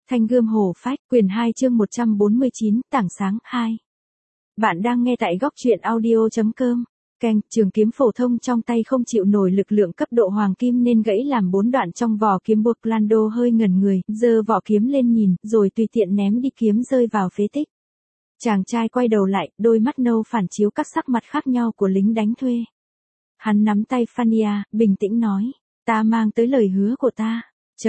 Thanh gươm hổ phách, quyển 2 chương 149, tảng sáng 2. Bạn đang nghe tại góc truyện audio.com. Keng, trường kiếm phổ thông trong tay không chịu nổi lực lượng cấp độ hoàng kim nên gãy làm 4 đoạn trong vỏ kiếm. Buộc Lando hơi ngẩn người, giơ vỏ kiếm lên nhìn, rồi tùy tiện ném đi, kiếm rơi vào phế tích. Chàng trai quay đầu lại, đôi mắt nâu phản chiếu các sắc mặt khác nhau của lính đánh thuê. Hắn nắm tay Fania, bình tĩnh nói, ta mang tới lời hứa của ta.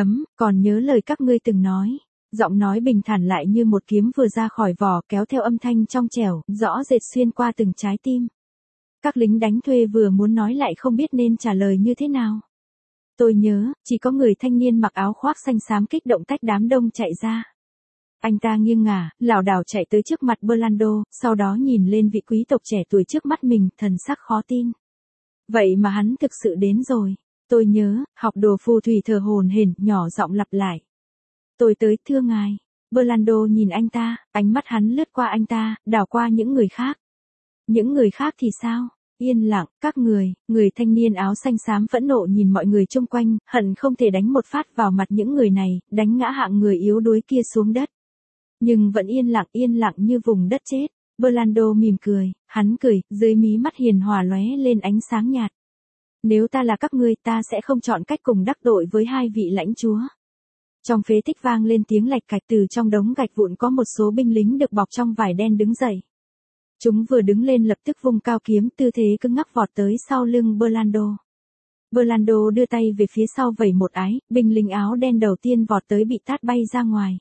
Còn nhớ lời các ngươi từng nói. Giọng nói bình thản lại như một kiếm vừa ra khỏi vỏ, kéo theo âm thanh trong trẻo, rõ rệt xuyên qua từng trái tim. Các lính đánh thuê vừa muốn nói lại không biết nên trả lời như thế nào. Tôi nhớ, chỉ có người thanh niên mặc áo khoác xanh xám kích động tách đám đông chạy ra. Anh ta nghiêng ngả, lảo đảo chạy tới trước mặt Burlando, sau đó nhìn lên vị quý tộc trẻ tuổi trước mắt mình, thần sắc khó tin. Vậy mà hắn thực sự đến rồi. Tôi nhớ, học đồ phù thủy thở hổn hển, nhỏ giọng lặp lại. Tôi tới, thưa ngài. Burlando nhìn anh ta, ánh mắt hắn lướt qua anh ta, đảo qua những người khác. Những người khác thì sao? Yên lặng, các người thanh niên áo xanh xám phẫn nộ nhìn mọi người chung quanh, hận không thể đánh một phát vào mặt những người này, đánh ngã hạng người yếu đuối kia xuống đất. Nhưng vẫn yên lặng như vùng đất chết. Burlando mỉm cười, hắn cười, dưới mí mắt hiền hòa lóe lên ánh sáng nhạt. Nếu ta là các ngươi, ta sẽ không chọn cách cùng đắc tội với hai vị lãnh chúa. Trong phế tích vang lên tiếng lạch cạch, từ trong đống gạch vụn có một số binh lính được bọc trong vải đen đứng dậy. Chúng vừa đứng lên lập tức vung cao kiếm, tư thế cứng ngắc vọt tới sau lưng Burlando. Burlando đưa tay về phía sau vẩy một ái, binh lính áo đen đầu tiên vọt tới bị tát bay ra ngoài.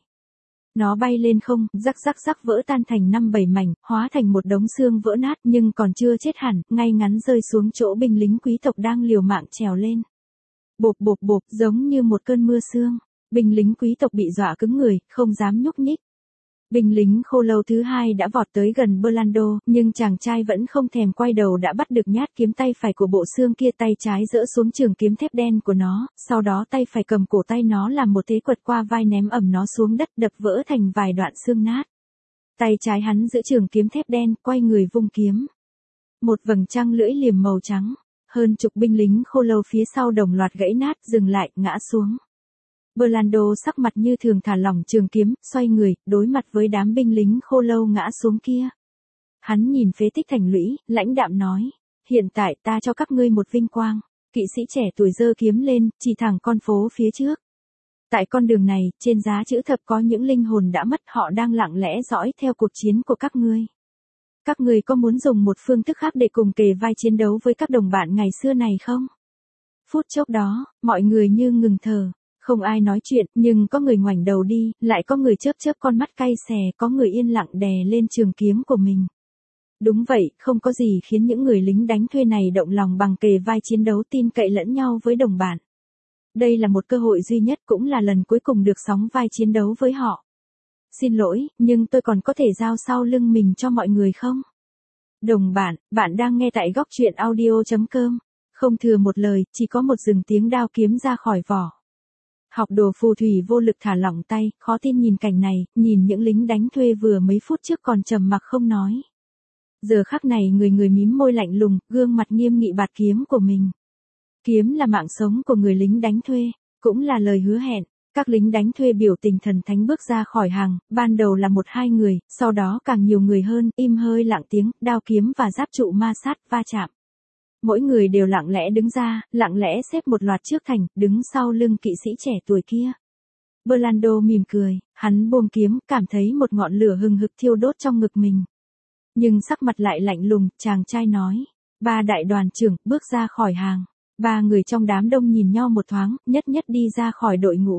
Nó bay lên không, rắc vỡ tan thành 5-7 mảnh, hóa thành một đống xương vỡ nát, nhưng còn chưa chết hẳn, ngay ngắn rơi xuống chỗ binh lính quý tộc đang liều mạng trèo lên. Bộp, giống như một cơn mưa sương. Binh lính quý tộc bị dọa cứng người, không dám nhúc nhích. Binh lính khô lâu thứ hai đã vọt tới gần Burlando, nhưng chàng trai vẫn không thèm quay đầu đã bắt được nhát kiếm tay phải của bộ xương kia, tay trái giỡ xuống trường kiếm thép đen của nó, sau đó tay phải cầm cổ tay nó làm một thế quật qua vai, ném ầm nó xuống đất, đập vỡ thành vài đoạn xương nát. Tay trái hắn giữ trường kiếm thép đen, quay người vung kiếm. Một vầng trăng lưỡi liềm màu trắng, hơn chục binh lính khô lâu phía sau đồng loạt gãy nát, dừng lại, ngã xuống. Burlando sắc mặt như thường thả lỏng trường kiếm, xoay người, đối mặt với đám binh lính khô lâu ngã xuống kia. Hắn nhìn phế tích thành lũy, lãnh đạm nói, hiện tại ta cho các ngươi một vinh quang. Kỵ sĩ trẻ tuổi giơ kiếm lên, chỉ thẳng con phố phía trước. Tại con đường này, trên giá chữ thập có những linh hồn đã mất, họ đang lặng lẽ dõi theo cuộc chiến của các ngươi. Các ngươi có muốn dùng một phương thức khác để cùng kề vai chiến đấu với các đồng bạn ngày xưa này không? Phút chốc đó, mọi người như ngừng thở. Không ai nói chuyện, nhưng có người ngoảnh đầu đi, lại có người chớp con mắt cay xè, có người yên lặng đè lên trường kiếm của mình. Đúng vậy, không có gì khiến những người lính đánh thuê này động lòng bằng kề vai chiến đấu, tin cậy lẫn nhau với đồng bạn. Đây là một cơ hội duy nhất, cũng là lần cuối cùng được sóng vai chiến đấu với họ. Xin lỗi, nhưng tôi còn có thể giao sau lưng mình cho mọi người không? Đồng bạn, bạn đang nghe tại góc truyện audio.com. Không thừa một lời, chỉ có một dừng tiếng đao kiếm ra khỏi vỏ. Học đồ phù thủy vô lực thả lỏng tay, khó tin nhìn cảnh này, nhìn những lính đánh thuê vừa mấy phút trước còn trầm mặc không nói. Giờ khắc này người mím môi lạnh lùng, gương mặt nghiêm nghị bạt kiếm của mình. Kiếm là mạng sống của người lính đánh thuê, cũng là lời hứa hẹn. Các lính đánh thuê biểu tình thần thánh bước ra khỏi hàng, ban đầu là 1-2 người, sau đó càng nhiều người hơn, im hơi lặng tiếng, đao kiếm và giáp trụ ma sát, va chạm. Mỗi người đều lặng lẽ đứng ra, lặng lẽ xếp một loạt trước thành, đứng sau lưng kỵ sĩ trẻ tuổi kia. Burlando mỉm cười, hắn buông kiếm, cảm thấy một ngọn lửa hừng hực thiêu đốt trong ngực mình. Nhưng sắc mặt lại lạnh lùng, chàng trai nói. 3 đại đoàn trưởng bước ra khỏi hàng. 3 người trong đám đông nhìn nhau một thoáng, nhất đi ra khỏi đội ngũ.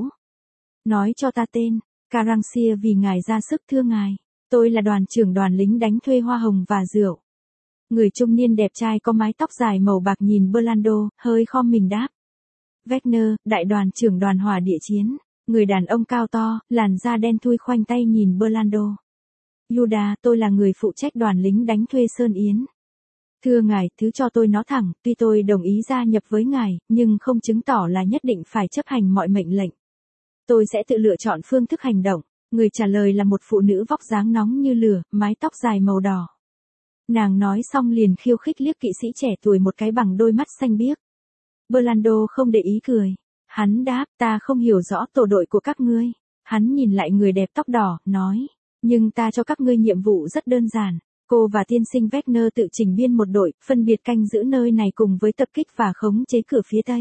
Nói cho ta tên, Caransia, vì ngài ra sức, thưa ngài. Tôi là đoàn trưởng đoàn lính đánh thuê hoa hồng và rượu. Người trung niên đẹp trai có mái tóc dài màu bạc nhìn Burlando, hơi khom mình đáp. Wagner, đại đoàn trưởng đoàn hỏa địa chiến. Người đàn ông cao to, làn da đen thui khoanh tay nhìn Burlando. Judah, tôi là người phụ trách đoàn lính đánh thuê Sơn Yến. Thưa ngài, thứ cho tôi nói thẳng, tuy tôi đồng ý gia nhập với ngài, nhưng không chứng tỏ là nhất định phải chấp hành mọi mệnh lệnh. Tôi sẽ tự lựa chọn phương thức hành động. Người trả lời là một phụ nữ vóc dáng nóng như lửa, mái tóc dài màu đỏ. Nàng nói xong liền khiêu khích liếc kỵ sĩ trẻ tuổi một cái bằng đôi mắt xanh biếc. Burlando không để ý cười. Hắn đáp, ta không hiểu rõ tổ đội của các ngươi. Hắn nhìn lại người đẹp tóc đỏ, nói. Nhưng ta cho các ngươi nhiệm vụ rất đơn giản. Cô và tiên sinh Wagner tự chỉnh biên một đội, phân biệt canh giữ nơi này cùng với tập kích và khống chế cửa phía tây.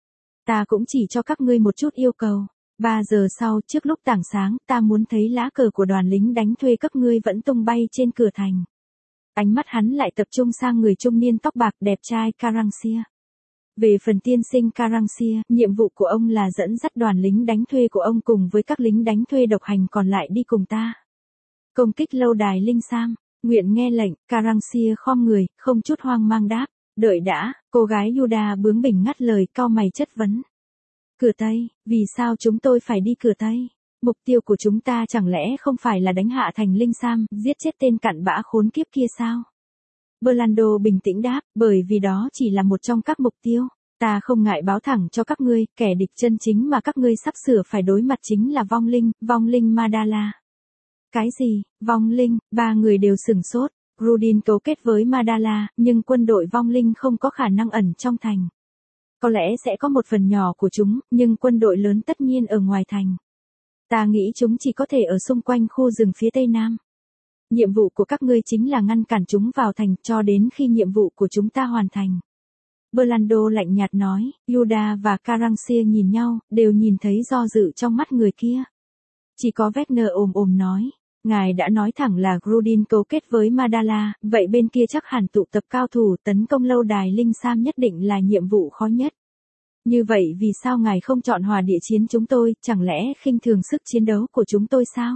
Ta cũng chỉ cho các ngươi một chút yêu cầu. 3 giờ sau, trước lúc tảng sáng, ta muốn thấy lá cờ của đoàn lính đánh thuê các ngươi vẫn tung bay trên cửa thành. Ánh mắt hắn lại tập trung sang người trung niên tóc bạc đẹp trai Caransia. Về phần tiên sinh Caransia, nhiệm vụ của ông là dẫn dắt đoàn lính đánh thuê của ông cùng với các lính đánh thuê độc hành còn lại đi cùng ta. Công kích lâu đài Linh Sam. Nguyện nghe lệnh, Caransia khom người, không chút hoang mang đáp. Đợi đã, cô gái Yuda bướng bỉnh ngắt lời, cau mày chất vấn. Cửa Tây, vì sao chúng tôi phải đi cửa Tây? Mục tiêu của chúng ta chẳng lẽ không phải là đánh hạ thành Linh Sam, giết chết tên cặn bã khốn kiếp kia sao? Burlando bình tĩnh đáp, bởi vì đó chỉ là một trong các mục tiêu. Ta không ngại báo thẳng cho các ngươi, kẻ địch chân chính mà các ngươi sắp sửa phải đối mặt chính là vong linh Madala. Cái gì, vong linh? 3 người đều sửng sốt. Rudin cấu kết với Madala, nhưng quân đội vong linh không có khả năng ẩn trong thành. Có lẽ sẽ có một phần nhỏ của chúng, nhưng quân đội lớn tất nhiên ở ngoài thành. Ta nghĩ chúng chỉ có thể ở xung quanh khu rừng phía tây nam. Nhiệm vụ của các ngươi chính là ngăn cản chúng vào thành cho đến khi nhiệm vụ của chúng ta hoàn thành. Burlando lạnh nhạt nói, Yuda và Caransia nhìn nhau, đều nhìn thấy do dự trong mắt người kia. Chỉ có Wagner ồm nói, ngài đã nói thẳng là Grudin cấu kết với Madala, vậy bên kia chắc hẳn tụ tập cao thủ tấn công lâu đài Linh Sam nhất định là nhiệm vụ khó nhất. Như vậy vì sao ngài không chọn hòa địa chiến chúng tôi, chẳng lẽ khinh thường sức chiến đấu của chúng tôi sao?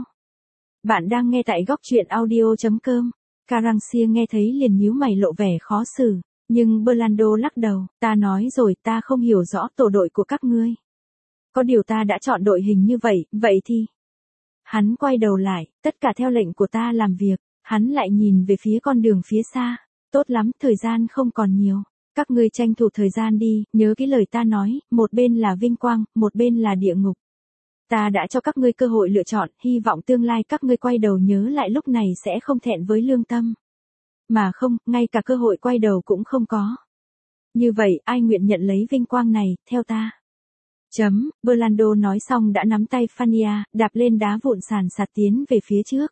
Bạn đang nghe tại góc truyện audio.com. Caransia nghe thấy liền nhíu mày lộ vẻ khó xử, nhưng Burlando lắc đầu, ta nói rồi ta không hiểu rõ tổ đội của các ngươi. Có điều ta đã chọn đội hình như vậy, vậy thì... Hắn quay đầu lại, tất cả theo lệnh của ta làm việc, hắn lại nhìn về phía con đường phía xa. Tốt lắm, thời gian không còn nhiều. Các ngươi tranh thủ thời gian đi, nhớ cái lời ta nói, một bên là vinh quang, một bên là địa ngục. Ta đã cho các ngươi cơ hội lựa chọn, hy vọng tương lai các ngươi quay đầu nhớ lại lúc này sẽ không thẹn với lương tâm. Mà không, ngay cả cơ hội quay đầu cũng không có. Như vậy, ai nguyện nhận lấy vinh quang này, theo ta. Burlando nói xong đã nắm tay Fania, đạp lên đá vụn sàn sạt tiến về phía trước.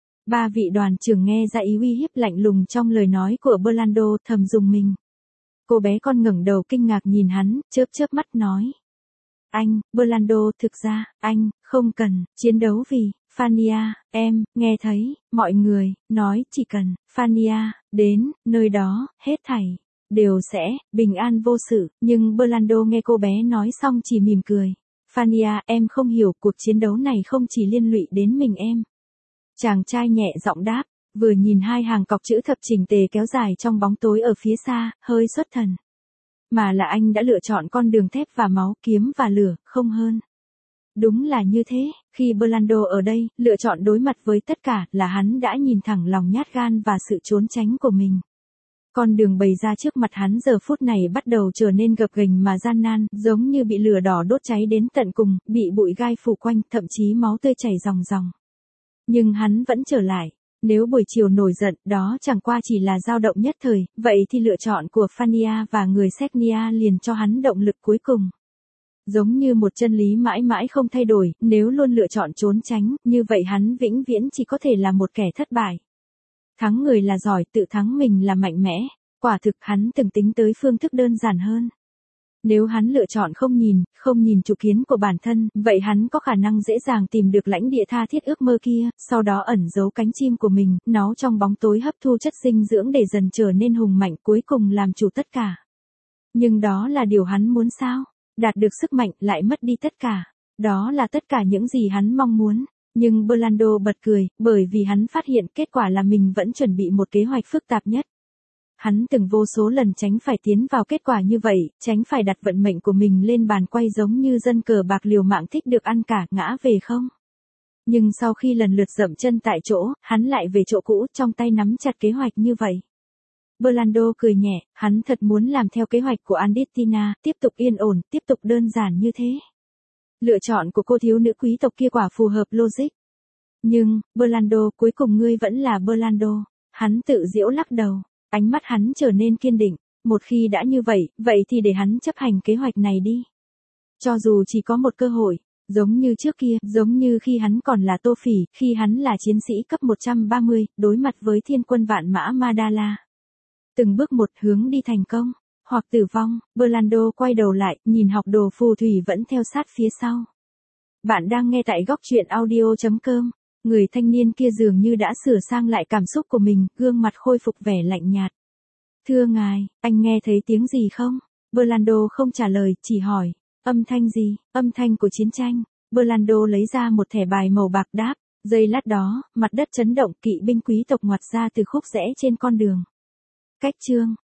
3 vị đoàn trưởng nghe ra ý uy hiếp lạnh lùng trong lời nói của Burlando thầm rùng mình. Cô bé con ngẩng đầu kinh ngạc nhìn hắn, chớp mắt nói. Anh, Burlando, thực ra, anh, không cần, chiến đấu vì, Fania, em, nghe thấy, mọi người, nói chỉ cần, Fania, đến, nơi đó, hết thảy, đều sẽ, bình an vô sự, nhưng Burlando nghe cô bé nói xong chỉ mỉm cười. Fania, em không hiểu, cuộc chiến đấu này không chỉ liên lụy đến mình em. Chàng trai nhẹ giọng đáp, vừa nhìn 2 hàng cọc chữ thập chỉnh tề kéo dài trong bóng tối ở phía xa, hơi xuất thần. Mà là anh đã lựa chọn con đường thép và máu, kiếm và lửa, không hơn. Đúng là như thế, khi Burlando ở đây, lựa chọn đối mặt với tất cả là hắn đã nhìn thẳng lòng nhát gan và sự trốn tránh của mình. Con đường bày ra trước mặt hắn giờ phút này bắt đầu trở nên gập ghềnh mà gian nan, giống như bị lửa đỏ đốt cháy đến tận cùng, bị bụi gai phủ quanh, thậm chí máu tươi chảy ròng ròng. Nhưng hắn vẫn trở lại. Nếu buổi chiều nổi giận, đó chẳng qua chỉ là dao động nhất thời, vậy thì lựa chọn của Fania và người Xenia liền cho hắn động lực cuối cùng. Giống như một chân lý mãi mãi không thay đổi, nếu luôn lựa chọn trốn tránh, như vậy hắn vĩnh viễn chỉ có thể là một kẻ thất bại. Thắng người là giỏi, tự thắng mình là mạnh mẽ. Quả thực hắn từng tính tới phương thức đơn giản hơn. Nếu hắn lựa chọn không nhìn chủ kiến của bản thân, vậy hắn có khả năng dễ dàng tìm được lãnh địa tha thiết ước mơ kia, sau đó ẩn giấu cánh chim của mình, nó trong bóng tối hấp thu chất dinh dưỡng để dần trở nên hùng mạnh cuối cùng làm chủ tất cả. Nhưng đó là điều hắn muốn sao? Đạt được sức mạnh lại mất đi tất cả. Đó là tất cả những gì hắn mong muốn. Nhưng Burlando bật cười, bởi vì hắn phát hiện kết quả là mình vẫn chuẩn bị một kế hoạch phức tạp nhất. Hắn từng vô số lần tránh phải tiến vào kết quả như vậy, tránh phải đặt vận mệnh của mình lên bàn quay giống như dân cờ bạc liều mạng thích được ăn cả ngã về không. Nhưng sau khi lần lượt dậm chân tại chỗ, hắn lại về chỗ cũ trong tay nắm chặt kế hoạch như vậy. Burlando cười nhẹ, hắn thật muốn làm theo kế hoạch của Andittina, tiếp tục yên ổn, tiếp tục đơn giản như thế. Lựa chọn của cô thiếu nữ quý tộc kia quả phù hợp logic. Nhưng, Burlando, cuối cùng ngươi vẫn là Burlando. Hắn tự giễu lắc đầu. Ánh mắt hắn trở nên kiên định, một khi đã như vậy, vậy thì để hắn chấp hành kế hoạch này đi. Cho dù chỉ có một cơ hội, Giống như trước kia, giống như khi hắn còn là Tô Phỉ, khi hắn là chiến sĩ cấp 130, đối mặt với thiên quân vạn mã Madala. Từng bước một hướng đi thành công, hoặc tử vong, Orlando quay đầu lại, nhìn học đồ phù thủy vẫn theo sát phía sau. Bạn đang nghe tại góc truyện audio.com. Người thanh niên kia dường như đã sửa sang lại cảm xúc của mình, gương mặt khôi phục vẻ lạnh nhạt. Thưa ngài, anh nghe thấy tiếng gì không? Orlando không trả lời, chỉ hỏi. Âm thanh gì? Âm thanh của chiến tranh. Orlando lấy ra một thẻ bài màu bạc đáp. Giây lát đó, mặt đất chấn động, kỵ binh quý tộc ngoặt ra từ khúc rẽ trên con đường. Cách chương.